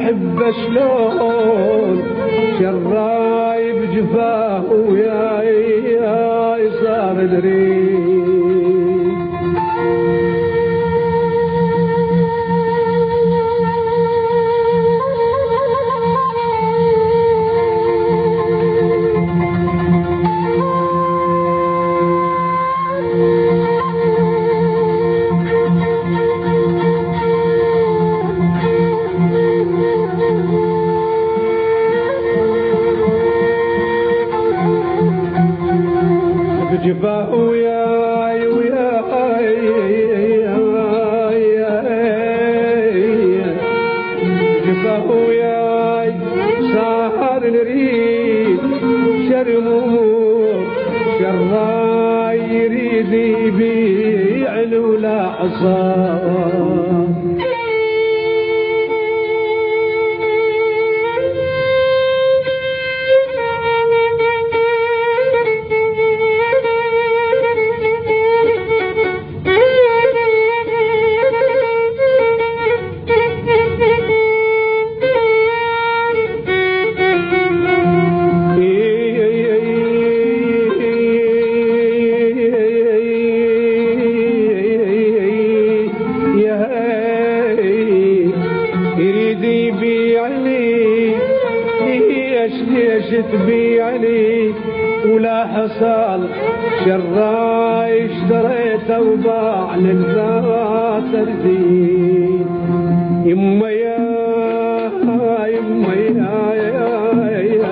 احب شلون شراي بجفاه وياي صار دريد جفاه وياي جفاه وياي صار نريد شرموم شراي يريد يبيع ولا عصام ليش تبيعني ولا حصل شراي اشتريته وباع للذات ترزين يما يا يما يا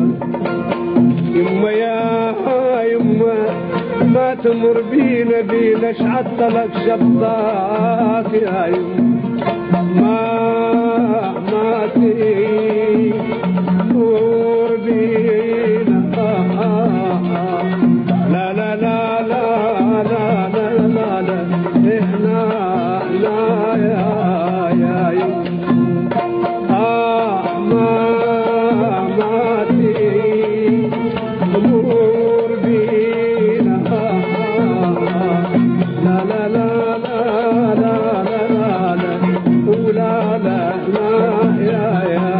يما يا يما ما تمر بينا شعطلك شبطات يا يما ما تي مر بينا لا لا لا لا لا لا لا لا هنا لا يا يما ما تي مر بينا لا لا لا لا لا لا لا ولا لا لا يا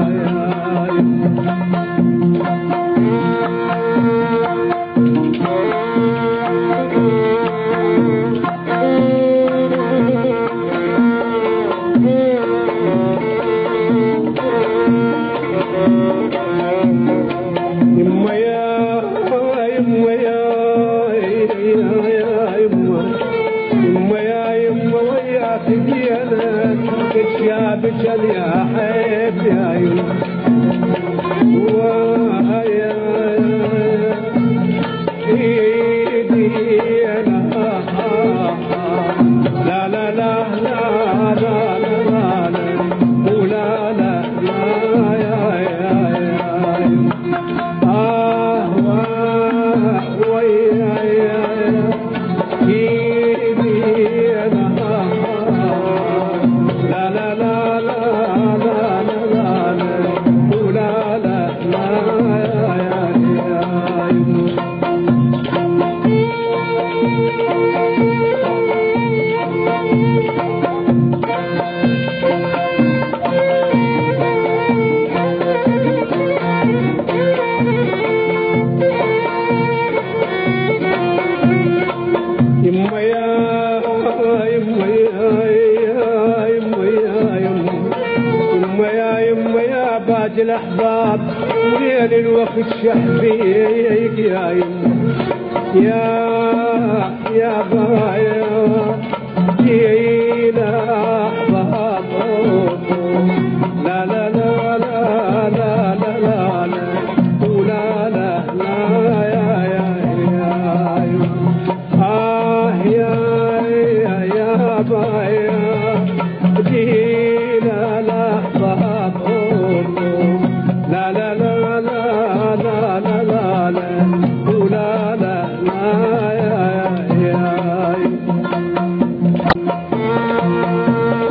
بشل يا حيب يا ويا ايدي انا لا لا لا لا لا لا لا ولا لا لا يا ويا ايدي انا لا لا لا لا لا لا لا ولا لا لا يما يا يما يا باقي الاحباب وين الوقت شحبيك يا يما يا بايا جينا احباب لا لا لا لا لا لا لا ولا لا لا يا بايا جينا الاحباب لا لا لا لا لا لا لا لا ولا لا لا يا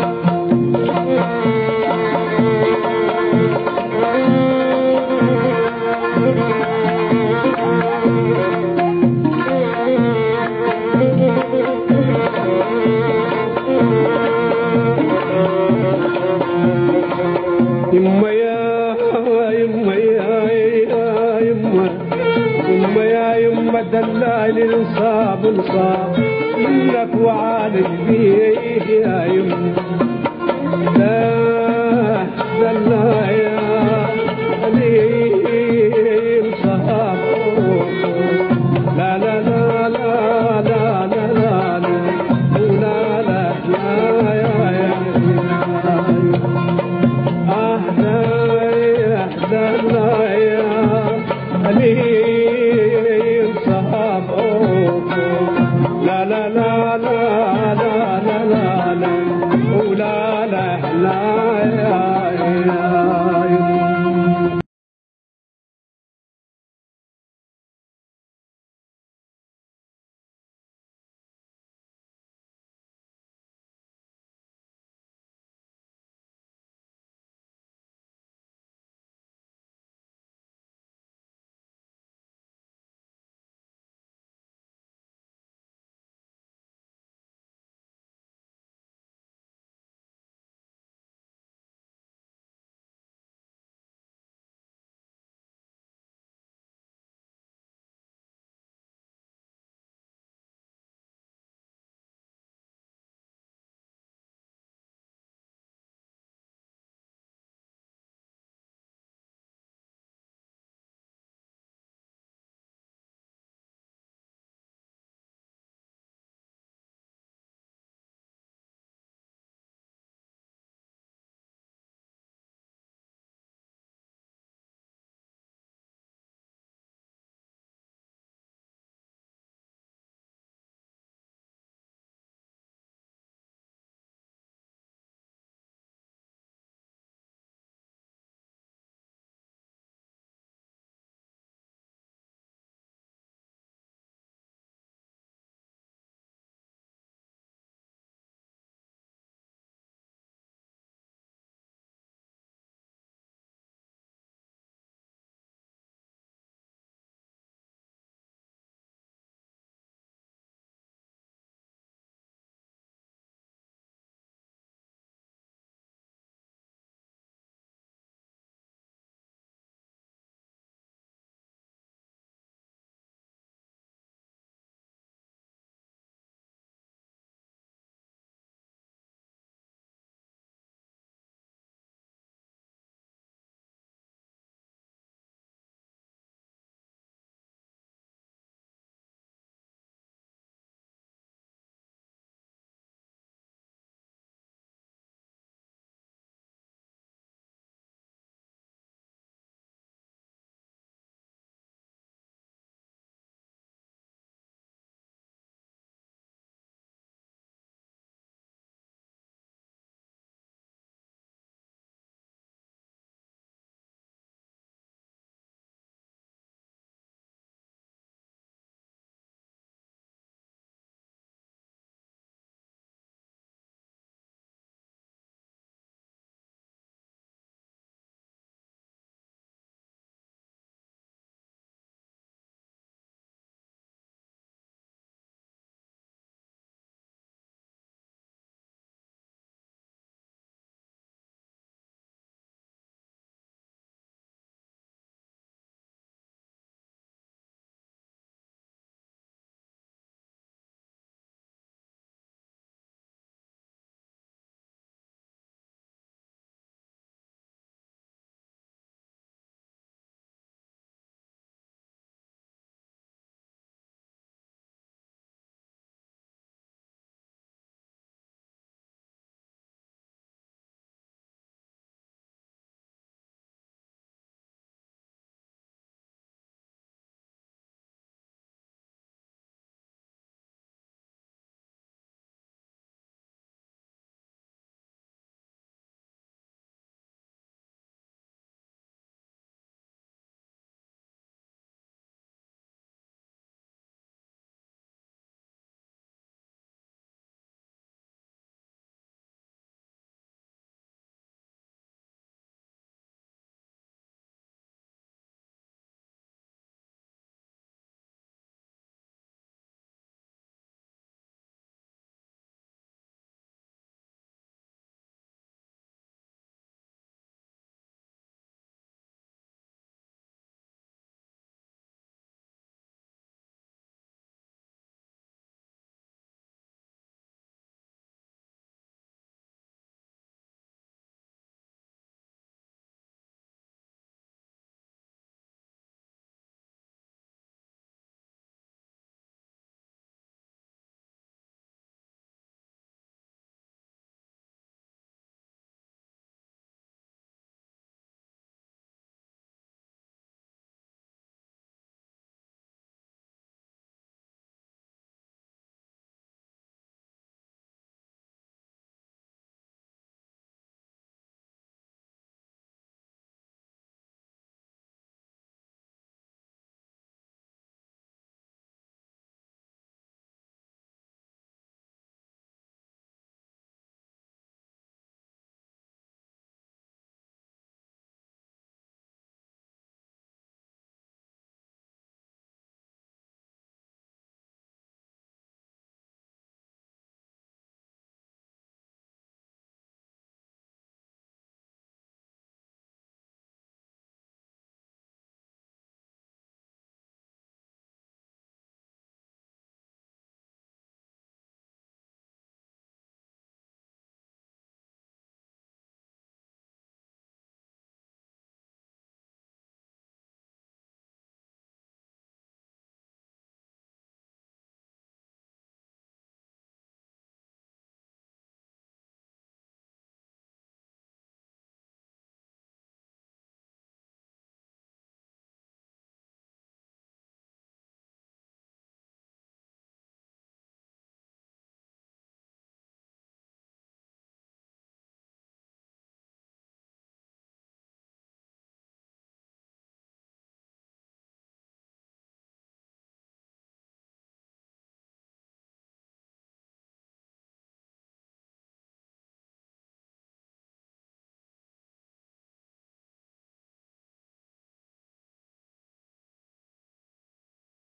الصاب منك وعالج بيه يا يم لا دلنا يا قليل صاب لا لا لا لا لا لا لا لا لا لا يا أهدنا يا قليل صاب لا لا لا لا لا لا لا لا لا لا لا يا